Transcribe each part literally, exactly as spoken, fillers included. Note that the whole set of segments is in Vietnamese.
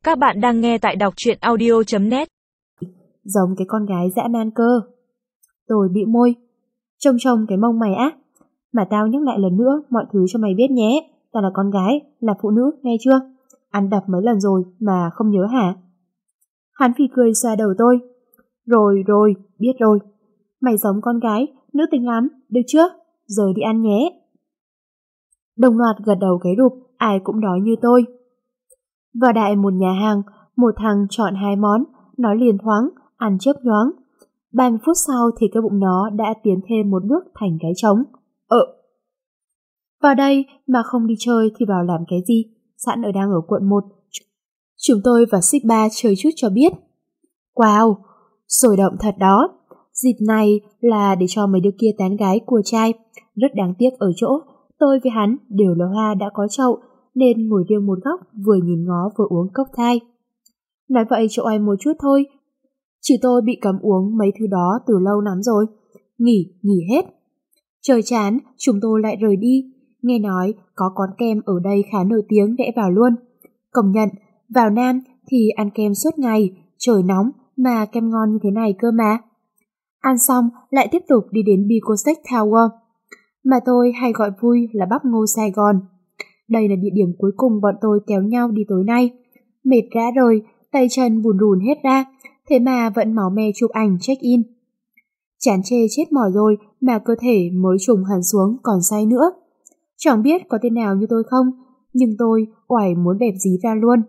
Các bạn đang nghe tại đọc truyện audio chấm net. Giống cái con gái dã man cơ. Tôi bĩu môi. Trông trông cái mông mày á. Mà tao nhắc lại lần nữa mọi thứ cho mày biết nhé. Tao là con gái, là phụ nữ, nghe chưa? Ăn đập mấy lần rồi mà không nhớ hả? Hắn phì cười xoa đầu tôi. Rồi rồi, biết rồi. Mày giống con gái, nữ tính lắm, được chưa? Giờ đi ăn nhé. Đồng loạt gật đầu cái rụp, ai cũng đói như tôi. Vào đại một nhà hàng, một thằng chọn hai món, nói liền thoáng, ăn chớp nhoáng. ba mươi phút sau thì cái bụng nó đã tiến thêm một bước thành cái trống. Ờ. Vào đây mà không đi chơi thì vào làm cái gì? Sẵn ở đang ở quận một. Chúng tôi vào xích ba chơi chút cho biết. Wow, sôi động thật đó. Dịp này là để cho mấy đứa kia tán gái cua trai. Rất đáng tiếc ở chỗ, tôi với hắn đều là hoa đã có chậu, nên ngồi riêng một góc vừa nhìn ngó vừa uống cốc thai. Nói vậy chỗ ai một chút thôi. Chứ tôi bị cấm uống mấy thứ đó từ lâu lắm rồi. Nghỉ, nghỉ hết. Trời chán, chúng tôi lại rời đi. Nghe nói có quán kem ở đây khá nổi tiếng rẽ vào luôn. Công nhận, vào Nam thì ăn kem suốt ngày, trời nóng mà kem ngon như thế này cơ mà. Ăn xong lại tiếp tục đi đến Bicosec Tower, mà tôi hay gọi vui là bắp ngô Sài Gòn. Đây là địa điểm cuối cùng bọn tôi kéo nhau đi tối nay. Mệt rã rồi, tay chân bùn rùn hết ra, thế mà vẫn máu me chụp ảnh check-in. Chán chê chết mỏi rồi mà cơ thể mới trùng hẳn xuống còn say nữa. Chẳng biết có tên nào như tôi không, nhưng tôi oải muốn bẹp dí ra luôn.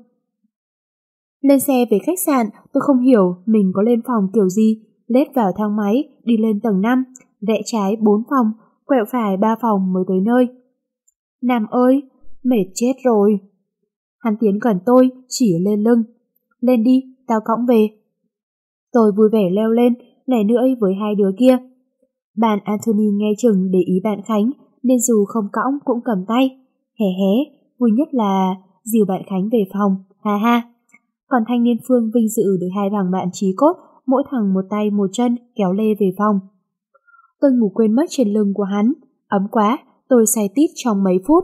Lên xe về khách sạn, tôi không hiểu mình có lên phòng kiểu gì, lết vào thang máy, đi lên tầng năm, rẽ trái bốn phòng, quẹo phải ba phòng mới tới nơi. Nam ơi, mệt chết rồi. Hắn tiến gần tôi, chỉ lên lưng. Lên đi, tao cõng về. Tôi vui vẻ leo lên, lẻ nữa với hai đứa kia. Bạn Anthony nghe chừng để ý bạn Khánh, nên dù không cõng cũng cầm tay. Hé hé, vui nhất là dìu bạn Khánh về phòng, ha ha. Còn thanh niên Phương vinh dự được hai thằng bạn chí cốt, mỗi thằng một tay một chân kéo lê về phòng. Tôi ngủ quên mất trên lưng của hắn, ấm quá, tôi say tít trong mấy phút.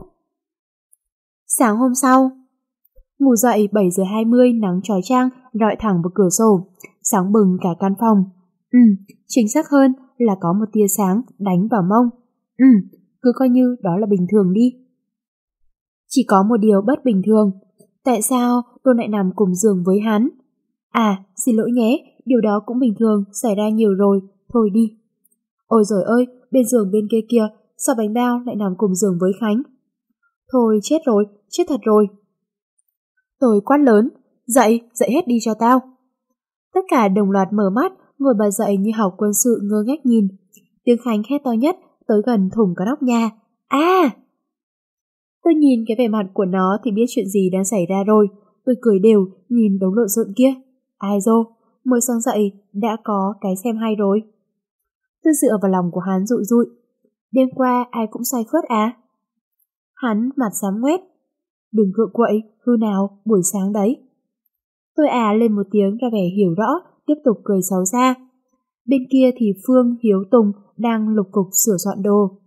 Sáng hôm sau, ngủ dậy bảy giờ hai mươi, nắng chói chang rọi thẳng vào cửa sổ, sáng bừng cả căn phòng. Ừ, chính xác hơn là có một tia sáng đánh vào mông. Ừ, cứ coi như đó là bình thường đi. Chỉ có một điều bất bình thường, tại sao tôi lại nằm cùng giường với hắn? À, xin lỗi nhé, điều đó cũng bình thường, xảy ra nhiều rồi, thôi đi. Ôi giời ơi, bên giường bên kia kia, sao bánh bao lại nằm cùng giường với Khánh? Thôi chết rồi, chết thật rồi. Tôi quát lớn, dậy, dậy hết đi cho tao. Tất cả đồng loạt mở mắt, ngồi bật dậy như học quân sự ngơ ngác nhìn. Tiếng Khánh hét to nhất, tới gần thủng cả nóc nhà. À! Tôi nhìn cái vẻ mặt của nó thì biết chuyện gì đang xảy ra rồi. Tôi cười đều, nhìn đống lộn xộn kia. Ai dô, mới sáng dậy, đã có cái xem hay rồi. Tôi dựa vào lòng của hắn dụi dụi. Đêm qua ai cũng say khướt à? Hắn mặt xám ngoét. Đừng cựa quậy, hư nào, buổi sáng đấy. Tôi à lên một tiếng ra vẻ hiểu rõ, tiếp tục cười xấu xa. Bên kia thì Phương, Hiếu, Tùng đang lục cục sửa soạn đồ.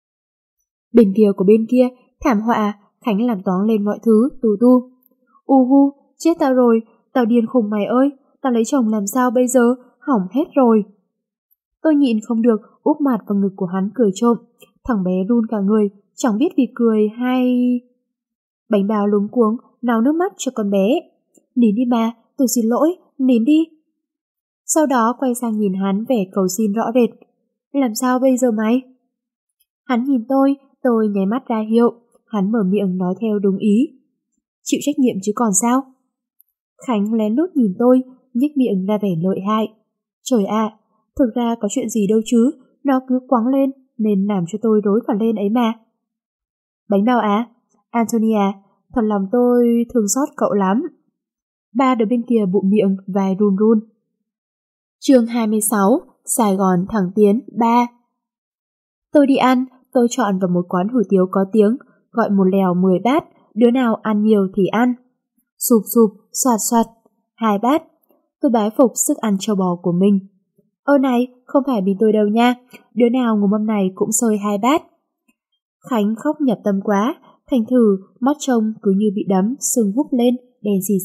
Bên kia của bên kia, thảm họa, Khánh làm toán lên mọi thứ, tù tu. U hu, chết tao rồi, tao điên khùng mày ơi, tao lấy chồng làm sao bây giờ, hỏng hết rồi. Tôi nhịn không được, úp mặt vào ngực của hắn cười trộm. Thằng bé run cả người, chẳng biết vì cười hay... Bánh bao luống cuống, nào nước mắt cho con bé. Nín đi mà, tôi xin lỗi, nín đi. Sau đó quay sang nhìn hắn vẻ cầu xin rõ rệt. Làm sao bây giờ mày? Hắn nhìn tôi, tôi nháy mắt ra hiệu. Hắn mở miệng nói theo đúng ý. Chịu trách nhiệm chứ còn sao? Khánh lén lút nhìn tôi, nhếch miệng ra vẻ lợi hại. Trời ạ, thực ra có chuyện gì đâu chứ, nó cứ quắng lên nên làm cho tôi rối cả lên ấy mà. Bánh bao á, Antonia, thật lòng tôi thương xót cậu lắm. Ba đứa bên kia bụm miệng và run run. Chương hai mươi sáu, Sài Gòn thẳng tiến ba. Tôi đi ăn, tôi chọn vào một quán hủ tiếu có tiếng, gọi một lèo mười bát, đứa nào ăn nhiều thì ăn. Sụp sụp, soạt soạt, hai bát. Tôi bái phục sức ăn trâu bò của mình. Ơ này, không phải mình tôi đâu nha, đứa nào ngủ mâm này cũng xơi hai bát. Khánh khóc nhập tâm quá, thành thử mắt trông cứ như bị đấm, sưng húp lên, đen xì xì,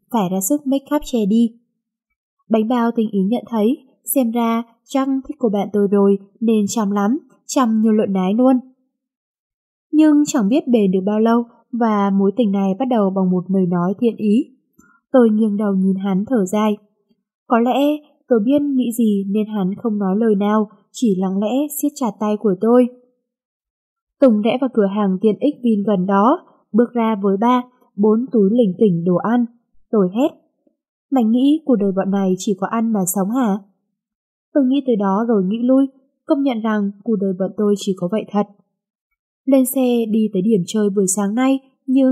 phải ra sức make up che đi. Bánh bao tình ý nhận thấy, xem ra chắc thích cô bạn tôi rồi nên chăm lắm, chăm như lợn nái luôn. Nhưng chẳng biết bền được bao lâu và mối tình này bắt đầu bằng một lời nói thiện ý. Tôi nghiêng đầu nhìn hắn thở dài. Có lẽ tôi biết nghĩ gì nên hắn không nói lời nào, chỉ lặng lẽ siết chặt tay của tôi. Tùng rẽ vào cửa hàng tiện ích Vin gần đó, bước ra với ba, bốn túi lỉnh kỉnh đồ ăn. Tôi hét. Mày nghĩ cuộc đời bọn này chỉ có ăn mà sống hả? Tôi nghĩ tới đó rồi nghĩ lui, công nhận rằng cuộc đời bọn tôi chỉ có vậy thật. Lên xe đi tới điểm chơi buổi sáng nay, nhưng...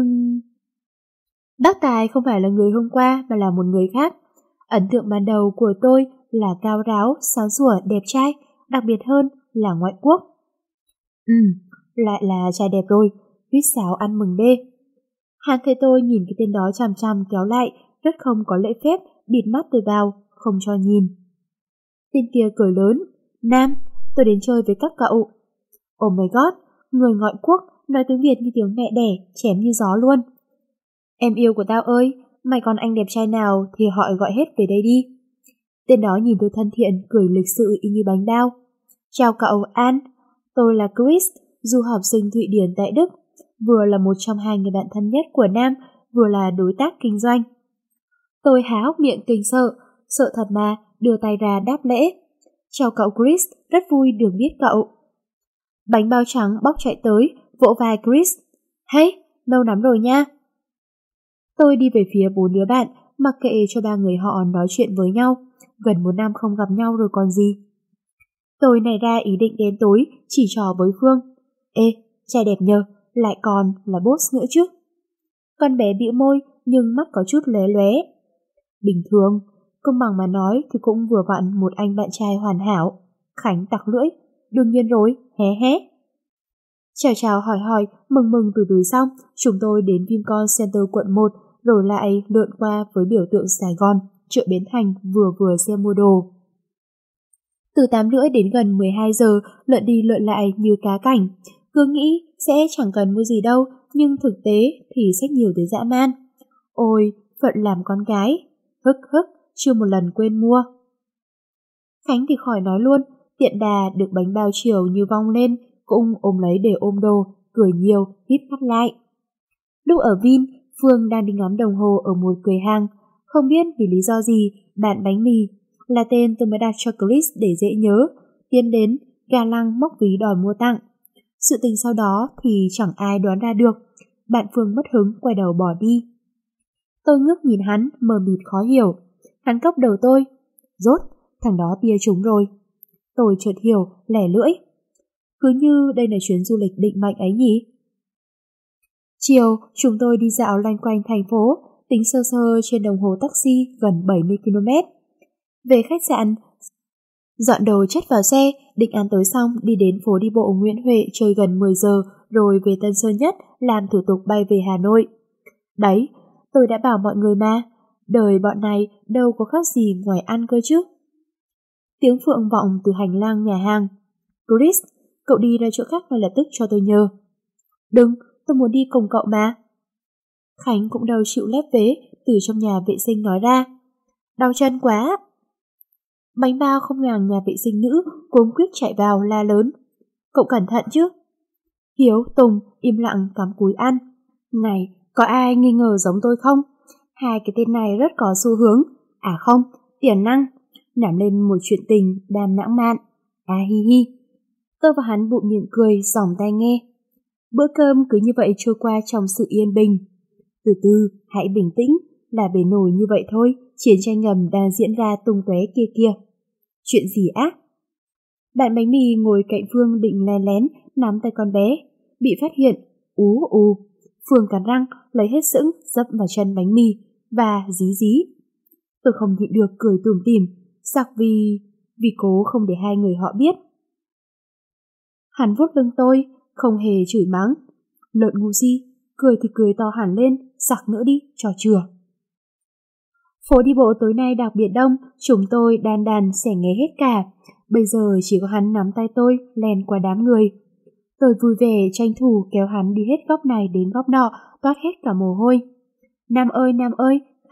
Bác Tài không phải là người hôm qua mà là một người khác. Ấn tượng ban đầu của tôi là cao ráo, sáng sủa, đẹp trai, đặc biệt hơn là ngoại quốc. Ừ, lại là trai đẹp rồi, huýt sáo ăn mừng đê. Hắn thấy tôi nhìn cái tên đó chằm chằm kéo lại, rất không có lễ phép, bịt mắt tôi vào, không cho nhìn. Tên kia cười lớn, Nam, tôi đến chơi với các cậu. Oh my god, người ngoại quốc nói tiếng Việt như tiếng mẹ đẻ, chém như gió luôn. Em yêu của tao ơi, mày còn anh đẹp trai nào thì họ gọi hết về đây đi. Tên đó nhìn tôi thân thiện, cười lịch sự y như bánh bao. Chào cậu, An, tôi là Chris, du học sinh Thụy Điển tại Đức, vừa là một trong hai người bạn thân nhất của Nam, vừa là đối tác kinh doanh. Tôi há hốc miệng kinh sợ, sợ thật mà, đưa tay ra đáp lễ. Chào cậu Chris, rất vui được biết cậu. Bánh bao trắng bóc chạy tới, vỗ vai Chris. Hey, lâu lắm rồi nha. Tôi đi về phía bốn đứa bạn, mặc kệ cho ba người họ nói chuyện với nhau. Gần một năm không gặp nhau rồi còn gì. Tôi nảy ra ý định đến tối, chỉ trò với Phương. Ê, trai đẹp nhờ, lại còn là boss nữa chứ. Con bé bĩu môi, nhưng mắt có chút lóe lóe. Bình thường, công bằng mà nói thì cũng vừa vặn một anh bạn trai hoàn hảo. Khánh tặc lưỡi, đương nhiên rồi, hé hé. Chào chào hỏi hỏi, mừng mừng từ từ xong, chúng tôi đến Vincom Center quận một, rồi lại lượn qua với biểu tượng Sài Gòn, chợ Bến Thành vừa vừa xem mua đồ. Từ tám rưỡi đến gần mười hai giờ, lượn đi lượn lại như cá cảnh. Cứ nghĩ sẽ chẳng cần mua gì đâu, nhưng thực tế thì xách nhiều tới dã man. Ôi, phận làm con gái, hức hức, chưa một lần quên mua. Khánh thì khỏi nói luôn, tiện đà được bánh bao chiều như vong lên, cũng ôm lấy để ôm đồ, cười nhiều, híp mắt lại. Lúc ở Vin, Phương đang đi ngắm đồng hồ ở một cửa hàng, không biết vì lý do gì, bạn bánh mì, là tên tôi mới đặt cho Chris để dễ nhớ, tiến đến, ga lăng móc ví đòi mua tặng. Sự tình sau đó thì chẳng ai đoán ra được, bạn Phương mất hứng quay đầu bỏ đi. Tôi ngước nhìn hắn, mờ mịt khó hiểu, hắn cốc đầu tôi, rốt, thằng đó tia trúng rồi. Tôi chợt hiểu, lẻ lưỡi. Cứ như đây là chuyến du lịch định mệnh ấy nhỉ? Chiều, chúng tôi đi dạo loanh quanh thành phố, tính sơ sơ trên đồng hồ taxi gần bảy mươi ki lô mét. Về khách sạn, dọn đồ chất vào xe, định ăn tối xong đi đến phố đi bộ Nguyễn Huệ chơi gần mười giờ rồi về Tân Sơn Nhất làm thủ tục bay về Hà Nội. Đấy, tôi đã bảo mọi người mà, đời bọn này đâu có khác gì ngoài ăn cơ chứ. Tiếng Phượng vọng từ hành lang nhà hàng. Chris, cậu đi ra chỗ khác ngay lập tức cho tôi nhờ. Đừng, tôi muốn đi cùng cậu mà. Khánh cũng đâu chịu lép vế từ trong nhà vệ sinh nói ra. Đau chân quá. Bánh bao không ngàng nhà vệ sinh nữ cuống quýt chạy vào la lớn. Cậu cẩn thận chứ. Hiếu, Tùng im lặng cắm cúi ăn. Này, có ai nghi ngờ giống tôi không? Hai cái tên này rất có xu hướng. À không, tiềm năng. Nảm lên một chuyện tình đam lãng mạn. À hi hi. Tôi và hắn bụng miệng cười, giỏng tai nghe. Bữa cơm cứ như vậy trôi qua trong sự yên bình. Từ từ, hãy bình tĩnh, là bề nổi như vậy thôi, chiến tranh ngầm đang diễn ra tung tóe kia kia. Chuyện gì ác? Bạn bánh mì ngồi cạnh Phương định lén lén nắm tay con bé, bị phát hiện, ú ù. Phương cắn răng, lấy hết sững, dẫm vào chân bánh mì, và dí dí. Tôi không nhịn được cười tủm tỉm, sặc vì... vì cố không để hai người họ biết. Hắn vuốt lưng tôi, không hề chửi mắng. Lợn ngu si, cười thì cười to hẳn lên, sặc nữa đi, trò chừa. Phố đi bộ tối nay đặc biệt đông, chúng tôi đan đàn xẻ nghé hết cả. Bây giờ chỉ có hắn nắm tay tôi, lèn qua đám người. Tôi vui vẻ tranh thủ kéo hắn đi hết góc này đến góc nọ, toát hết cả mồ hôi. Nam ơi, Nam ơi,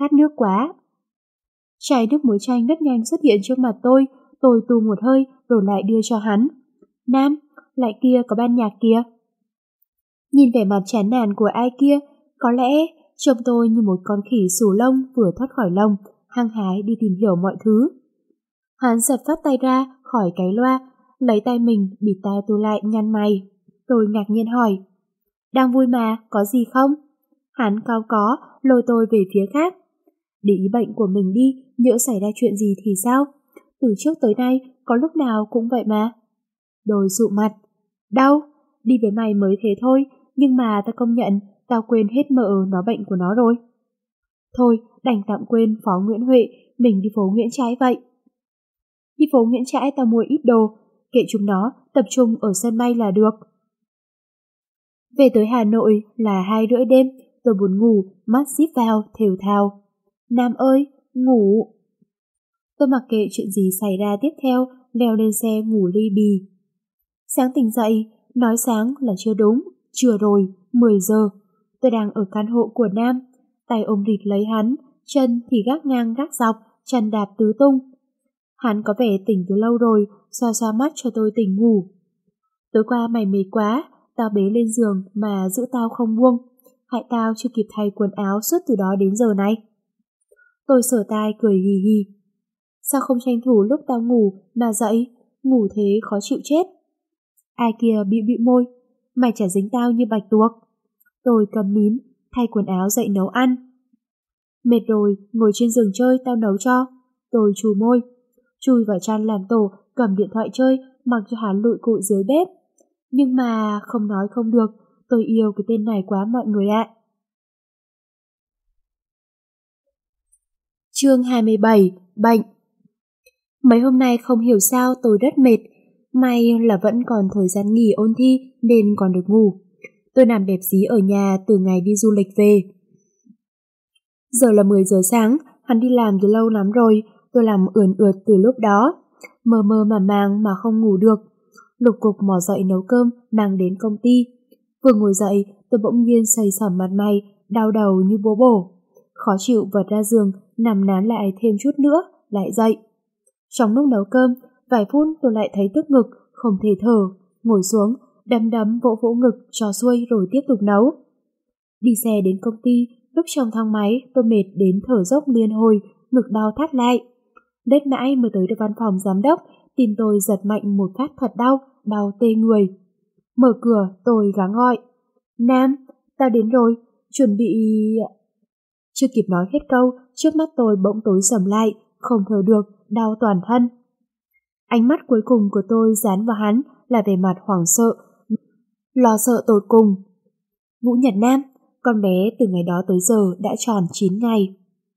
khát nước quá. Chai nước muối chanh rất nhanh xuất hiện trước mặt tôi, tôi tu một hơi rồi lại đưa cho hắn. Nam, lại kia có ban nhạc kia. Nhìn vẻ mặt chán nản của ai kia, có lẽ trông tôi như một con khỉ xù lông vừa thoát khỏi lông, hăng hái đi tìm hiểu mọi thứ. Hắn giật phát tay ra khỏi cái loa, lấy tay mình bịt tai tôi lại nhăn mày. Tôi ngạc nhiên hỏi, đang vui mà, có gì không? Hắn cao có, lôi tôi về phía khác. Để ý bệnh của mình đi, nhỡ xảy ra chuyện gì thì sao? Từ trước tới nay, có lúc nào cũng vậy mà. Đôi sụ mặt. Đau, đi với mày mới thế thôi, nhưng mà ta công nhận, tao quên hết mợ nó bệnh của nó rồi. Thôi, đành tạm quên Phó Nguyễn Huệ, mình đi phố Nguyễn Trãi vậy. Đi phố Nguyễn Trãi tao mua ít đồ, kệ chúng nó, tập trung ở sân bay là được. Về tới Hà Nội là hai rưỡi đêm, tôi buồn ngủ, mắt díp vào, thều thào. Nam ơi, ngủ. Tôi mặc kệ chuyện gì xảy ra tiếp theo, leo lên xe ngủ li bì. Sáng tỉnh dậy, nói sáng là chưa đúng, chưa rồi, mười giờ. Tôi đang ở căn hộ của Nam, tay ôm rịt lấy hắn, chân thì gác ngang gác dọc, chân đạp tứ tung. Hắn có vẻ tỉnh từ lâu rồi, xoa xoa mắt cho tôi tỉnh ngủ. Tối qua mày mệt quá, tao bế lên giường mà giữ tao không buông, hại tao chưa kịp thay quần áo suốt từ đó đến giờ này. Tôi sờ tai cười hì hì. Sao không tranh thủ lúc tao ngủ mà dậy, ngủ thế khó chịu chết. Ai kia bịu bịu môi, mày chả dính tao như bạch tuộc. Tôi cầm nín, thay quần áo dậy nấu ăn. Mệt rồi, ngồi trên giường chơi tao nấu cho. Tôi chù môi, chui vào chăn làm tổ, cầm điện thoại chơi, mặc cho hắn lụi cụi dưới bếp. Nhưng mà không nói không được, tôi yêu cái tên này quá mọi người ạ. Chương hai mươi bảy, bệnh. Mấy hôm nay không hiểu sao tôi rất mệt, may là vẫn còn thời gian nghỉ ôn thi nên còn được ngủ. Tôi nằm bẹp dí ở nhà từ ngày đi du lịch về. Giờ là mười giờ sáng, hắn đi làm từ lâu lắm rồi, tôi làm ườn ượt từ lúc đó. Mơ mơ mà màng mà không ngủ được. Lục cục mò dậy nấu cơm mang đến công ty. Vừa ngồi dậy tôi bỗng nhiên xây sẩm mặt mày, đau đầu như búa bổ. Khó chịu vật ra giường, nằm nán lại thêm chút nữa, lại dậy. Trong lúc nấu cơm, vài phút tôi lại thấy tức ngực, không thể thở. Ngồi xuống, đấm đấm vỗ vỗ ngực cho xuôi rồi tiếp tục nấu. Đi xe đến công ty, lúc trong thang máy tôi mệt đến thở dốc liên hồi, ngực đau thắt lại. Đết mãi mới tới được văn phòng giám đốc, tim tôi giật mạnh một phát thật đau, đau tê người. Mở cửa tôi gắng gọi. Nam, tao đến rồi, chuẩn bị... Chưa kịp nói hết câu, trước mắt tôi bỗng tối sầm lại, không thở được, đau toàn thân. Ánh mắt cuối cùng của tôi dán vào hắn là vẻ mặt hoảng sợ, lo sợ tột cùng. Vũ Nhật Nam, con bé từ ngày đó tới giờ đã tròn chín ngày.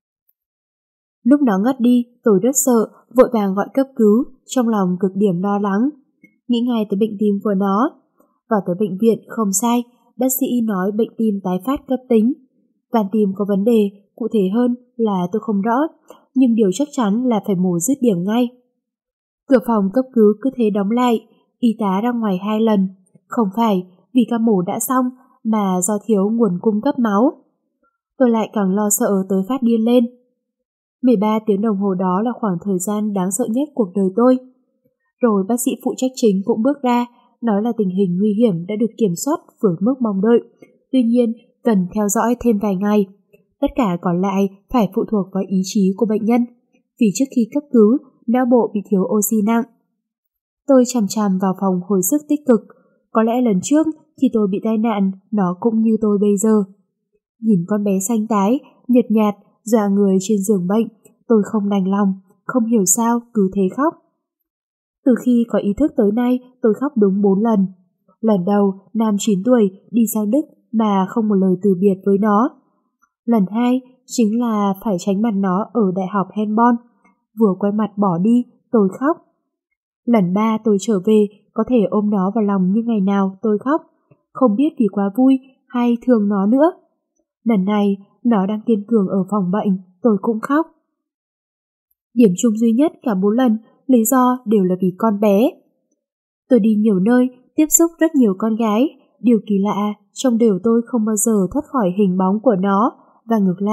Lúc nó ngất đi, tôi rất sợ, vội vàng gọi cấp cứu, trong lòng cực điểm lo lắng. Nghĩ ngay tới bệnh tim của nó. Vào tới bệnh viện không sai, bác sĩ nói bệnh tim tái phát cấp tính. Van tim có vấn đề, cụ thể hơn là tôi không rõ, nhưng điều chắc chắn là phải mổ dứt điểm ngay. Cửa phòng cấp cứu cứ thế đóng lại, y tá ra ngoài hai lần. Không phải vì ca mổ đã xong, mà do thiếu nguồn cung cấp máu. Tôi lại càng lo sợ tới phát điên lên. mười ba tiếng đồng hồ đó là khoảng thời gian đáng sợ nhất cuộc đời tôi. Rồi bác sĩ phụ trách chính cũng bước ra, nói là tình hình nguy hiểm đã được kiểm soát vượt mức mong đợi. Tuy nhiên, cần theo dõi thêm vài ngày. Tất cả còn lại phải phụ thuộc vào ý chí của bệnh nhân, vì trước khi cấp cứu, não bộ bị thiếu oxy nặng. Tôi chằm chằm vào phòng hồi sức tích cực. Có lẽ lần trước, khi tôi bị tai nạn, nó cũng như tôi bây giờ. Nhìn con bé xanh tái, nhợt nhạt, dọa người trên giường bệnh, tôi không đành lòng, không hiểu sao cứ thế khóc. Từ khi có ý thức tới nay, tôi khóc đúng bốn lần. Lần đầu, Nam chín tuổi, đi sang Đức mà không một lời từ biệt với nó. Lần hai, chính là phải tránh mặt nó ở Đại học Helmond. Vừa quay mặt bỏ đi, tôi khóc. Lần ba tôi trở về, có thể ôm nó vào lòng như ngày nào tôi khóc. Không biết vì quá vui hay thương nó nữa. Lần này, nó đang kiên cường ở phòng bệnh, tôi cũng khóc. Điểm chung duy nhất cả bốn lần, lý do đều là vì con bé. Tôi đi nhiều nơi, tiếp xúc rất nhiều con gái. Điều kỳ lạ, trong đều tôi không bao giờ thoát khỏi hình bóng của nó, và ngược lại,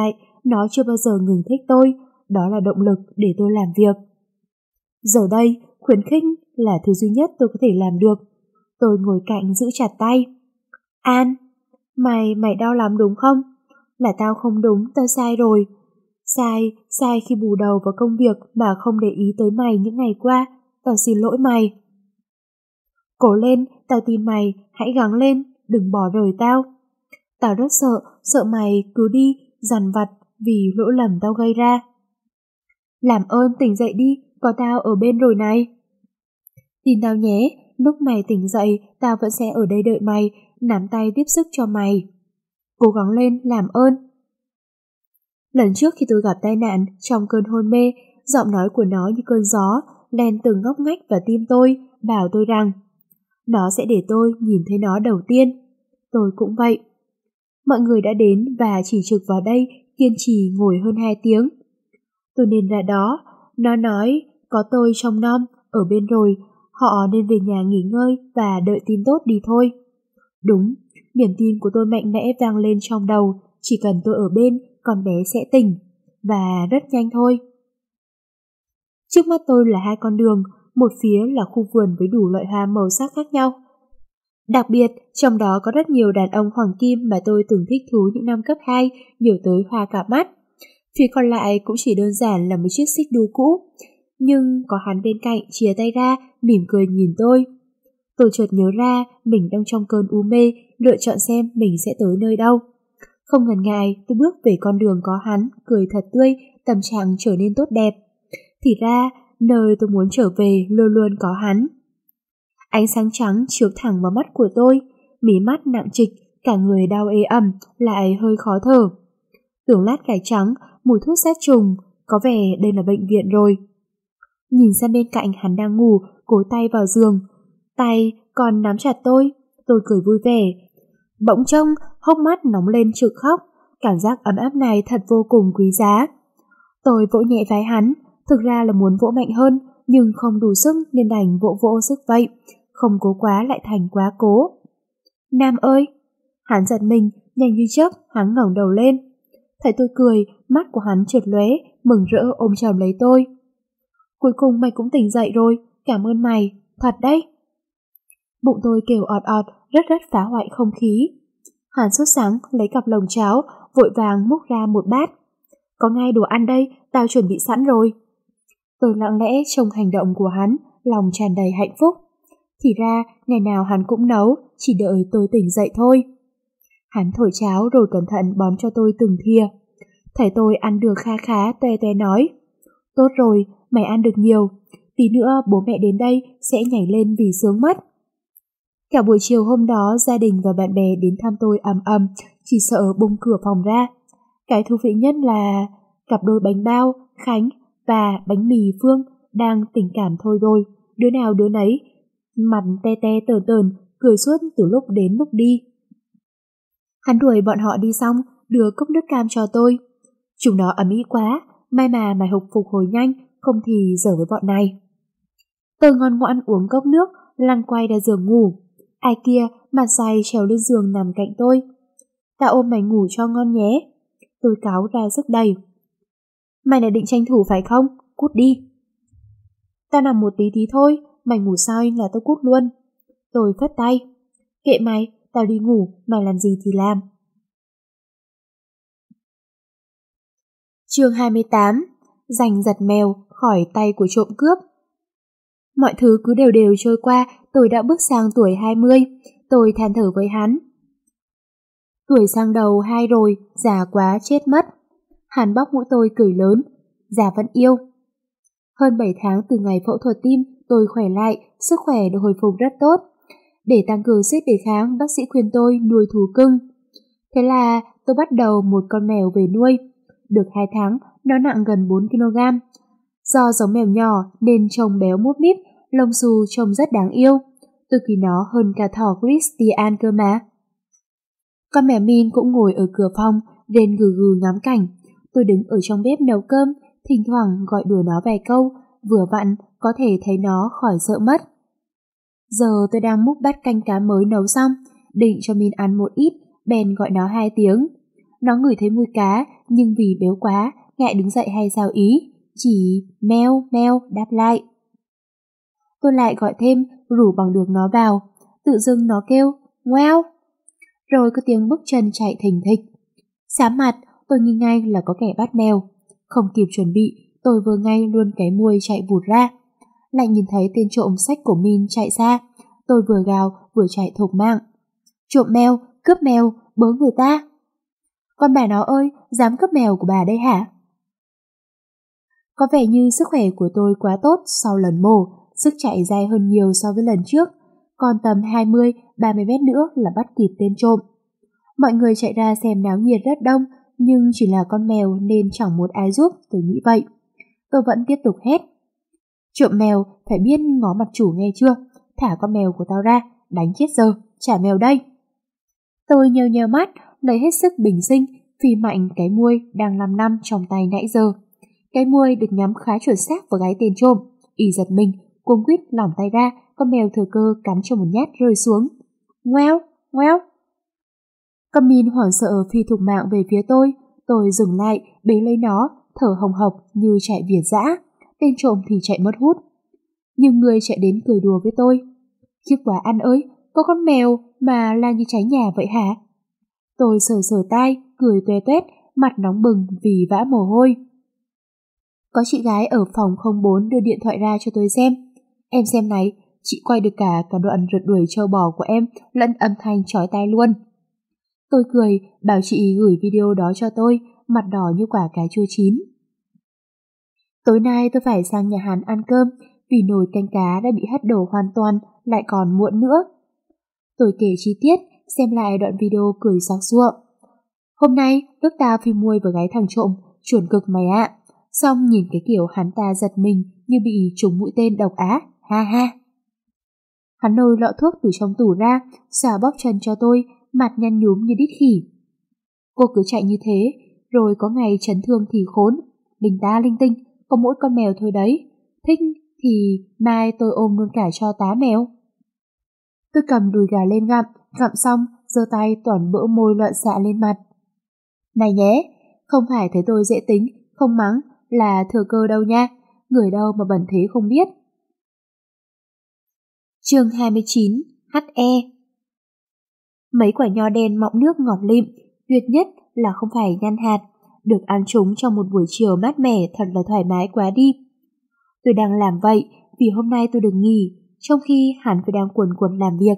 nó chưa bao giờ ngừng thích tôi, đó là động lực để tôi làm việc. Giờ đây, khuyến khích là thứ duy nhất tôi có thể làm được. Tôi ngồi cạnh giữ chặt tay. An, mày, mày đau lắm đúng không? Là tao không đúng, tao sai rồi. Sai, sai khi bù đầu vào công việc mà không để ý tới mày những ngày qua. Tao xin lỗi mày. Cố lên, tao tin mày, hãy gắng lên, đừng bỏ rời tao. Tao rất sợ, sợ mày cứ đi, dằn vặt vì lỗi lầm tao gây ra. Làm ơn tỉnh dậy đi, có tao ở bên rồi này. Tin tao nhé, lúc mày tỉnh dậy, tao vẫn sẽ ở đây đợi mày, nắm tay tiếp sức cho mày. Cố gắng lên, làm ơn. Lần trước khi tôi gặp tai nạn, trong cơn hôn mê, giọng nói của nó như cơn gió, len từng ngóc ngách vào tim tôi, bảo tôi rằng nó sẽ để tôi nhìn thấy nó đầu tiên. Tôi cũng vậy. Mọi người đã đến và chỉ trực vào đây, kiên trì ngồi hơn hai tiếng. Tôi nên ra đó, nó nói có tôi trong nom, ở bên rồi, họ nên về nhà nghỉ ngơi và đợi tin tốt đi thôi. Đúng, niềm tin của tôi mạnh mẽ vang lên trong đầu, chỉ cần tôi ở bên, con bé sẽ tỉnh, và rất nhanh thôi. Trước mắt tôi là hai con đường, một phía là khu vườn với đủ loại hoa màu sắc khác nhau. Đặc biệt, trong đó có rất nhiều đàn ông hoàng kim mà tôi từng thích thú những năm cấp hai, nhiều tới hoa cả mắt. Phía còn lại cũng chỉ đơn giản là một chiếc xích đu cũ, nhưng có hắn bên cạnh chìa tay ra, mỉm cười nhìn tôi. Tôi chợt nhớ ra mình đang trong cơn u mê, lựa chọn xem mình sẽ tới nơi đâu. Không ngần ngại, tôi bước về con đường có hắn, cười thật tươi, tâm trạng trở nên tốt đẹp. Thì ra, nơi tôi muốn trở về luôn luôn có hắn. Ánh sáng trắng chiếu thẳng vào mắt của tôi, mí mắt nặng trịch, cả người đau ê ẩm, lại hơi khó thở. Tưởng lát cải trắng, mùi thuốc sát trùng, có vẻ đây là bệnh viện rồi. Nhìn sang bên cạnh hắn đang ngủ, cối tay vào giường. Tay còn nắm chặt tôi, tôi cười vui vẻ. Bỗng trông, hốc mắt nóng lên trực khóc, cảm giác ấm áp này thật vô cùng quý giá. Tôi vỗ nhẹ vai hắn, thực ra là muốn vỗ mạnh hơn, nhưng không đủ sức nên đành vỗ vỗ sức vậy, không cố quá lại thành quá cố. Nam ơi! Hắn giật mình, nhanh như chớp, hắn ngẩng đầu lên. Thấy tôi cười, mắt của hắn chợt lóe, mừng rỡ ôm chầm lấy tôi. Cuối cùng mày cũng tỉnh dậy rồi, cảm ơn mày, thật đấy. Bụng tôi kêu ọt ọt, rất rất phá hoại không khí. Hắn sốt sắng lấy cặp lồng cháo, vội vàng múc ra một bát. Có ngay đồ ăn đây, tao chuẩn bị sẵn rồi. Tôi lặng lẽ trông hành động của hắn, lòng tràn đầy hạnh phúc. Thì ra, ngày nào hắn cũng nấu, chỉ đợi tôi tỉnh dậy thôi. Hắn thổi cháo rồi cẩn thận bón cho tôi từng thìa. Thấy tôi ăn được kha khá, toe toe nói. Tốt rồi, mày ăn được nhiều. Tí nữa bố mẹ đến đây sẽ nhảy lên vì sướng mất. Cả buổi chiều hôm đó, gia đình và bạn bè đến thăm tôi ầm ầm, chỉ sợ bung cửa phòng ra. Cái thú vị nhất là cặp đôi bánh bao, Khánh và bánh mì Phương đang tình cảm thôi rồi. Đứa nào đứa nấy, mặt te te tờn tờn, cười suốt từ lúc đến lúc đi. Hắn đuổi bọn họ đi xong, đưa cốc nước cam cho tôi. Chúng nó ấm ý quá, may mà mày hục phục hồi nhanh, không thì dở với bọn này. Tôi ngoan ngoãn uống cốc nước, lăn quay ra giường ngủ. Ai kia mặt dày trèo lên giường nằm cạnh tôi. Tao ôm mày ngủ cho ngon nhé. Tôi cáo ra sức đầy. Mày lại định tranh thủ phải không? Cút đi. Tao nằm một tí tí thôi, mày ngủ say là tao cút luôn. Tôi phất tay. Kệ mày, tao đi ngủ, mày làm gì thì làm. Chương hai mươi tám. Giành giật mèo khỏi tay của trộm cướp. Mọi thứ cứ đều đều trôi qua, tôi đã bước sang tuổi hai mươi. Tôi than thở với hắn. Tuổi sang đầu hai rồi, già quá chết mất. Hắn bóc mũi tôi cười lớn. Già vẫn yêu. Hơn bảy tháng từ ngày phẫu thuật tim, tôi khỏe lại, sức khỏe được hồi phục rất tốt. Để tăng cường sức đề kháng, bác sĩ khuyên tôi nuôi thú cưng. Thế là tôi bắt đầu một con mèo về nuôi. Được hai tháng, nó nặng gần bốn ki lô gam. Do giống mèo nhỏ nên trông béo múp míp, lông xù trông rất đáng yêu. Tôi quý nó hơn cả thỏ Christian cơ mà. Con mèo Min cũng ngồi ở cửa phòng, rên gừ gừ ngắm cảnh. Tôi đứng ở trong bếp nấu cơm, thỉnh thoảng gọi đùa nó vài câu, vừa vặn có thể thấy nó khỏi sợ mất. Giờ tôi đang múc bát canh cá mới nấu xong, định cho Min ăn một ít, bèn gọi nó hai tiếng. Nó ngửi thấy mùi cá, nhưng vì béo quá, ngại đứng dậy hay sao ý, chỉ meo meo đáp lại. Tôi lại gọi thêm, rủ bằng được nó vào. Tự dưng nó kêu, wow. Rồi có tiếng bước chân chạy thình thịch. Xám mặt, tôi nghĩ ngay là có kẻ bắt mèo. Không kịp chuẩn bị, tôi vừa ngay luôn cái muôi chạy vụt ra. Lại nhìn thấy tên trộm xách cổ min chạy ra. Tôi vừa gào vừa chạy thục mạng. Trộm mèo, cướp mèo, bớ người ta. Con bà nó ơi, dám cướp mèo của bà đây hả? Có vẻ như sức khỏe của tôi quá tốt sau lần mổ, sức chạy dài hơn nhiều so với lần trước. Còn tầm hai mươi ba mươi mét nữa là bắt kịp tên trộm. Mọi người chạy ra xem náo nhiệt rất đông, nhưng chỉ là con mèo nên chẳng một ai giúp, tôi nghĩ vậy. Tôi vẫn tiếp tục hét. Trộm mèo, phải biết ngó mặt chủ nghe chưa? Thả con mèo của tao ra, đánh chết giờ, trả mèo đây. Tôi nheo nheo mắt, lấy hết sức bình sinh, phi mạnh cái muôi đang lăm lăm trong tay nãy giờ. Cái muôi được nhắm khá chuẩn xác vào gáy tên trộm. Y giật mình, cuống quýt lỏng tay ra, con mèo thừa cơ cắn cho một nhát rơi xuống. Ngoeo, ngoeo. Con min hoảng sợ phi thục mạng về phía tôi. Tôi dừng lại, bế lấy nó, thở hồng hộc như chạy việt dã. Tên trộm thì chạy mất hút. Nhưng người chạy đến cười đùa với tôi. Khiếp quá ăn ơi, có con mèo mà la như cháy nhà vậy hả? Tôi sờ sờ tai, cười tuê tuét, mặt nóng bừng vì vã mồ hôi. Có chị gái ở phòng không bốn đưa điện thoại ra cho tôi xem. Em xem này, chị quay được cả cả đoạn rượt đuổi trâu bò của em lẫn âm thanh chói tai luôn. Tôi cười, bảo chị gửi video đó cho tôi, mặt đỏ như quả cà chua chín. Tối nay tôi phải sang nhà hàng ăn cơm vì nồi canh cá đã bị hất đổ hoàn toàn, lại còn muộn nữa. Tôi kể chi tiết, xem lại đoạn video cười sặc sụa. Hôm nay, lúc tao phi muôi vào gáy thằng trộm, chuẩn cực mày ạ. Xong nhìn cái kiểu hắn ta giật mình như bị trúng mũi tên độc á, ha ha. Hắn lôi lọ thuốc từ trong tủ ra, xả bóp chân cho tôi, mặt nhăn nhúm như đít khỉ. Cô cứ chạy như thế, rồi có ngày chấn thương thì khốn, linh ta linh tinh, có mỗi con mèo thôi đấy. Thích thì mai tôi ôm luôn cả cho tá mèo. Tôi cầm đùi gà lên gặm, gặm xong, giơ tay toàn bỡ môi loạn xạ lên mặt. Này nhé, không phải thấy tôi dễ tính, không mắng, là thừa cơ đâu nha, người đâu mà bẩn thế không biết. Chương hai mươi chín, hát e. Mấy quả nho đen mọng nước ngọt lịm, tuyệt nhất là không phải nhăn hạt, được ăn chúng trong một buổi chiều mát mẻ thật là thoải mái quá đi. Tôi đang làm vậy vì hôm nay tôi được nghỉ, trong khi hắn phải đang cuồn cuộn làm việc.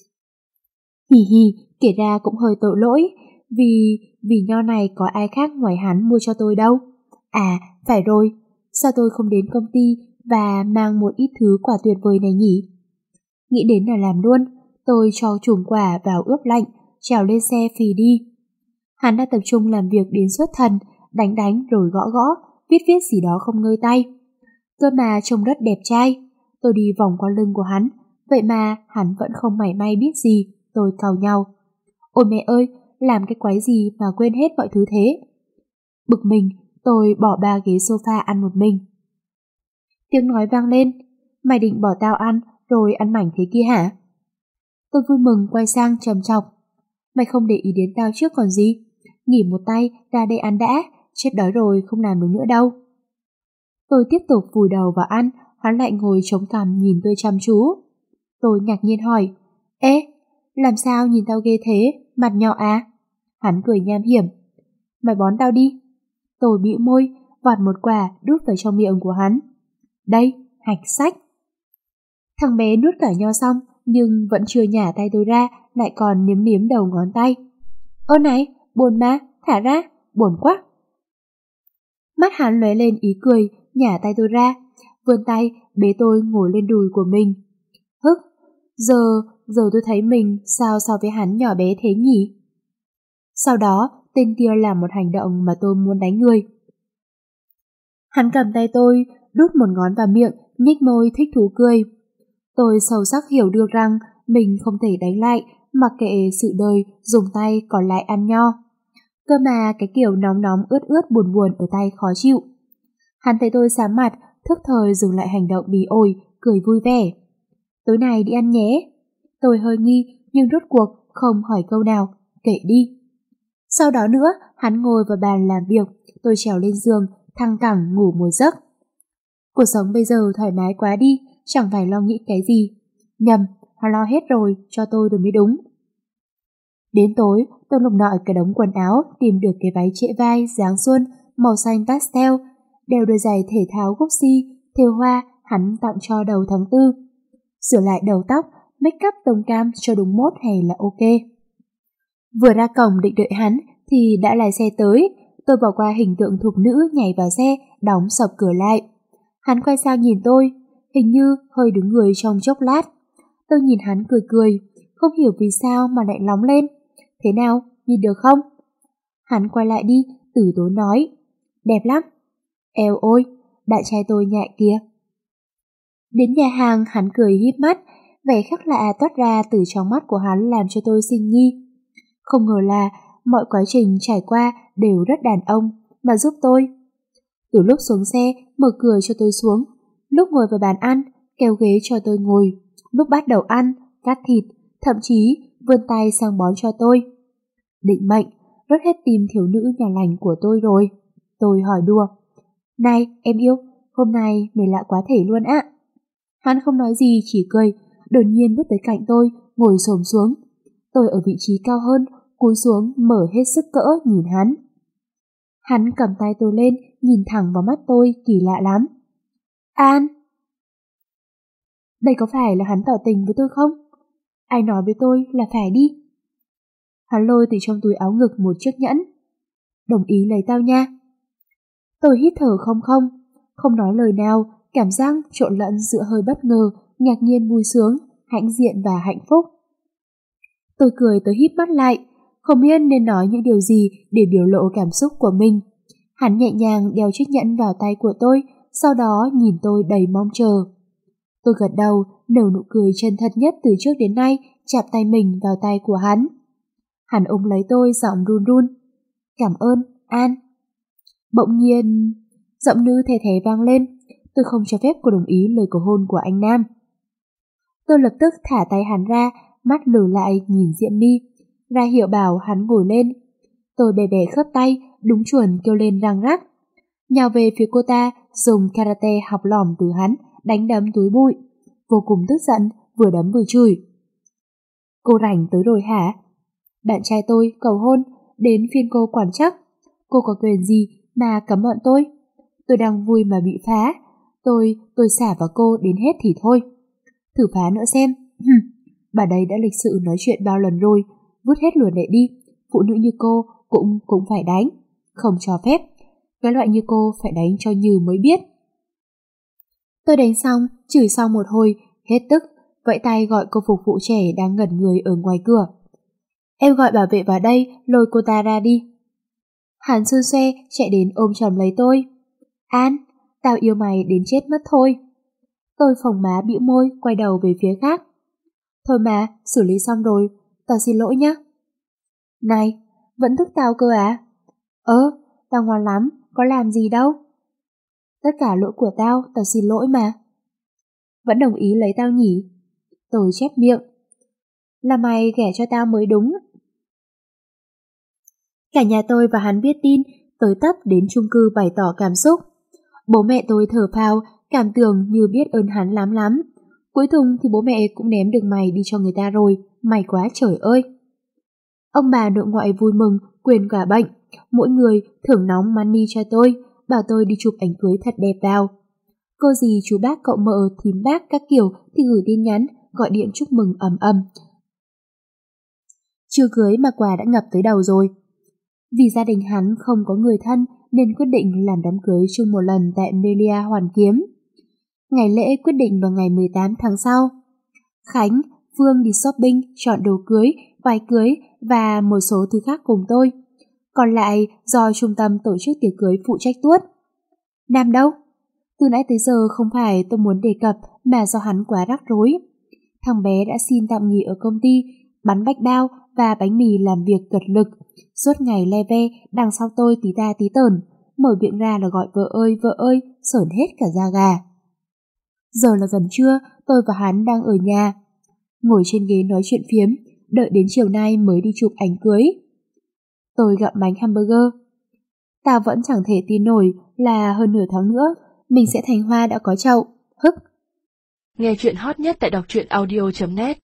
Hì hì, kể ra cũng hơi tội lỗi, vì vì nho này có ai khác ngoài hắn mua cho tôi đâu. À, phải rồi, sao tôi không đến công ty và mang một ít thứ quả tuyệt vời này nhỉ? Nghĩ đến là làm luôn, tôi cho chùm quả vào ướp lạnh, trèo lên xe phì đi. Hắn đã tập trung làm việc đến xuất thần, đánh đánh rồi gõ gõ, viết viết gì đó không ngơi tay. Cơ mà trông rất đẹp trai, tôi đi vòng qua lưng của hắn, vậy mà hắn vẫn không mảy may biết gì, tôi càu nhau. Ôi mẹ ơi, làm cái quái gì mà quên hết mọi thứ thế? Bực mình, tôi bỏ ba ghế sofa ăn một mình. Tiếng nói vang lên, mày định bỏ tao ăn rồi ăn mảnh thế kia hả? Tôi vui mừng quay sang trầm chọc. Mày không để ý đến tao trước còn gì? Nghỉ một tay ra đây ăn đã, chết đói rồi không làm được nữa đâu. Tôi tiếp tục vùi đầu vào ăn, hắn lại ngồi chống cằm nhìn tôi chăm chú. Tôi ngạc nhiên hỏi, ê, làm sao nhìn tao ghê thế, mặt nhỏ à? Hắn cười nham hiểm, mày bón tao đi. Tôi bĩu môi, vọt một quả đút vào trong miệng của hắn. Đây, hạch sách. Thằng bé nuốt cả nho xong, nhưng vẫn chưa nhả tay tôi ra, lại còn nếm nếm đầu ngón tay. Ơ này, buồn mà, thả ra, buồn quá. Mắt hắn lóe lên ý cười, nhả tay tôi ra, vươn tay bế tôi ngồi lên đùi của mình. Hức, giờ, giờ tôi thấy mình sao so với hắn nhỏ bé thế nhỉ? Sau đó, tên kia làm một hành động mà tôi muốn đánh người. Hắn cầm tay tôi, đút một ngón vào miệng, nhếch môi thích thú cười. Tôi sâu sắc hiểu được rằng mình không thể đánh lại, mặc kệ sự đời dùng tay còn lại ăn nho. Cơ mà cái kiểu nóng nóng ướt ướt buồn buồn ở tay khó chịu. Hắn thấy tôi xám mặt, thức thời dừng lại hành động bỉ ổi, cười vui vẻ. Tối nay đi ăn nhé. Tôi hơi nghi nhưng rốt cuộc không hỏi câu nào, kệ đi. Sau đó nữa, hắn ngồi vào bàn làm việc, tôi trèo lên giường, thăng cẳng ngủ một giấc. Cuộc sống bây giờ thoải mái quá đi, chẳng phải lo nghĩ cái gì. Nhầm, hắn lo hết rồi, cho tôi rồi mới đúng. Đến tối, tôi lục lọi cái đống quần áo, tìm được cái váy trễ vai dáng xuân màu xanh pastel, đeo đôi giày thể thao Gucci, thêu hoa hắn tặng cho đầu tháng tư. Sửa lại đầu tóc, make up tông cam cho đúng mốt hè là ok. Vừa ra cổng định đợi hắn thì đã lái xe tới. Tôi bỏ qua hình tượng thục nữ nhảy vào xe, đóng sập cửa lại. Hắn quay sang nhìn tôi, hình như hơi đứng người trong chốc lát. Tôi nhìn hắn cười cười, không hiểu vì sao mà lại nóng lên. Thế nào, nhìn được không? Hắn quay lại đi, từ tốn nói. Đẹp lắm. Eo ôi, đại trai tôi nhại kìa. Đến nhà hàng hắn cười híp mắt, vẻ khác lạ toát ra từ trong mắt của hắn làm cho tôi sinh nghi. Không ngờ là mọi quá trình trải qua đều rất đàn ông mà giúp tôi. Từ lúc xuống xe, mở cửa cho tôi xuống, lúc ngồi vào bàn ăn, kéo ghế cho tôi ngồi, lúc bắt đầu ăn, cắt thịt, thậm chí vươn tay sang bón cho tôi. Định mệnh, rớt hết tim thiếu nữ nhà lành của tôi rồi. Tôi hỏi đùa. Này, em yêu, hôm nay mày lạ quá thể luôn ạ. Hắn không nói gì, chỉ cười, đột nhiên bước tới cạnh tôi, ngồi xổm xuống. Tôi ở vị trí cao hơn, cúi xuống mở hết sức cỡ nhìn hắn. Hắn cầm tay tôi lên, nhìn thẳng vào mắt tôi kỳ lạ lắm. An! Đây có phải là hắn tỏ tình với tôi không? Ai nói với tôi là phải đi? Hắn lôi từ trong túi áo ngực một chiếc nhẫn. Đồng ý lấy tao nha. Tôi hít thở không không, không nói lời nào, cảm giác trộn lẫn giữa hơi bất ngờ, ngạc nhiên vui sướng, hãnh diện và hạnh phúc. Tôi cười tới híp mắt lại, không biết nên nói những điều gì để biểu lộ cảm xúc của mình. Hắn nhẹ nhàng đeo chiếc nhẫn vào tay của tôi, sau đó nhìn tôi đầy mong chờ. Tôi gật đầu, nở nụ cười chân thật nhất từ trước đến nay, chạm tay mình vào tay của hắn. Hắn ôm lấy tôi giọng run run. Cảm ơn, An. Bỗng nhiên, giọng nữ thè thé vang lên. Tôi không cho phép cô đồng ý lời cầu hôn của anh Nam. Tôi lập tức thả tay hắn ra, mắt lử lại nhìn Diệm My, ra hiệu bảo hắn ngồi lên. Tôi bè bè khớp tay, đúng chuẩn kêu lên răng rắc. Nhào về phía cô ta, dùng karate học lỏm từ hắn, đánh đấm túi bụi. Vô cùng tức giận, vừa đấm vừa chửi. Cô rảnh tới rồi hả? Bạn trai tôi cầu hôn, đến phiên cô quản trắc. Cô có quyền gì mà cấm bọn tôi? Tôi đang vui mà bị phá. Tôi, tôi xả vào cô đến hết thì thôi. Thử phá nữa xem. Bà đây đã lịch sự nói chuyện bao lần rồi, vứt hết lửa lệ đi. Phụ nữ như cô cũng cũng phải đánh. Không cho phép. Cái loại như cô phải đánh cho Như mới biết. Tôi đánh xong, chửi xong một hồi, hết tức, vẫy tay gọi cô phục vụ trẻ đang ngẩn người ở ngoài cửa. Em gọi bảo vệ vào đây, lôi cô ta ra đi. Hắn xôn xoe chạy đến ôm chầm lấy tôi. An, tao yêu mày đến chết mất thôi. Tôi phồng má bĩu môi, quay đầu về phía khác. Thôi mà, xử lý xong rồi, tao xin lỗi nhé. Này, vẫn thức tao cơ à? Ơ, tao ngoan lắm, có làm gì đâu. Tất cả lỗi của tao, tao xin lỗi mà. Vẫn đồng ý lấy tao nhỉ? Tôi chép miệng. Là mày ghẻ cho tao mới đúng. Cả nhà tôi và hắn biết tin, tới tấp đến chung cư bày tỏ cảm xúc. Bố mẹ tôi thở phào, cảm tưởng như biết ơn hắn lắm lắm. Cuối cùng thì bố mẹ cũng ném được mày đi cho người ta rồi, may quá trời ơi. Ông bà nội ngoại vui mừng, quyền cả bệnh. Mỗi người thưởng nóng money cho tôi, bảo tôi đi chụp ảnh cưới thật đẹp vào. Cô dì, chú bác, cậu mợ, thím bác các kiểu thì gửi tin nhắn, gọi điện chúc mừng ầm ầm. Chưa cưới mà quà đã ngập tới đầu rồi. Vì gia đình hắn không có người thân nên quyết định làm đám cưới chung một lần tại Melia Hoàn Kiếm. Ngày lễ quyết định vào ngày mười tám tháng sau. Khánh, Phương đi shopping, chọn đồ cưới, váy cưới và một số thứ khác cùng tôi. Còn lại do trung tâm tổ chức tiệc cưới phụ trách tuốt. Nam đâu? Từ nãy tới giờ không phải tôi muốn đề cập mà do hắn quá rắc rối. Thằng bé đã xin tạm nghỉ ở công ty, bắn bách bao và bánh mì làm việc cật lực. Suốt ngày le ve đằng sau tôi tí ta tí tởn, mở miệng ra là gọi vợ ơi vợ ơi, sởn hết cả da gà. Giờ là gần trưa, tôi và hắn đang ở nhà. Ngồi trên ghế nói chuyện phiếm, đợi đến chiều nay mới đi chụp ảnh cưới. Tôi gặm bánh hamburger. Tao vẫn chẳng thể tin nổi là hơn nửa tháng nữa mình sẽ thành hoa đã có chậu. Hức. Nghe chuyện hot nhất tại đọc truyện audio chấm net.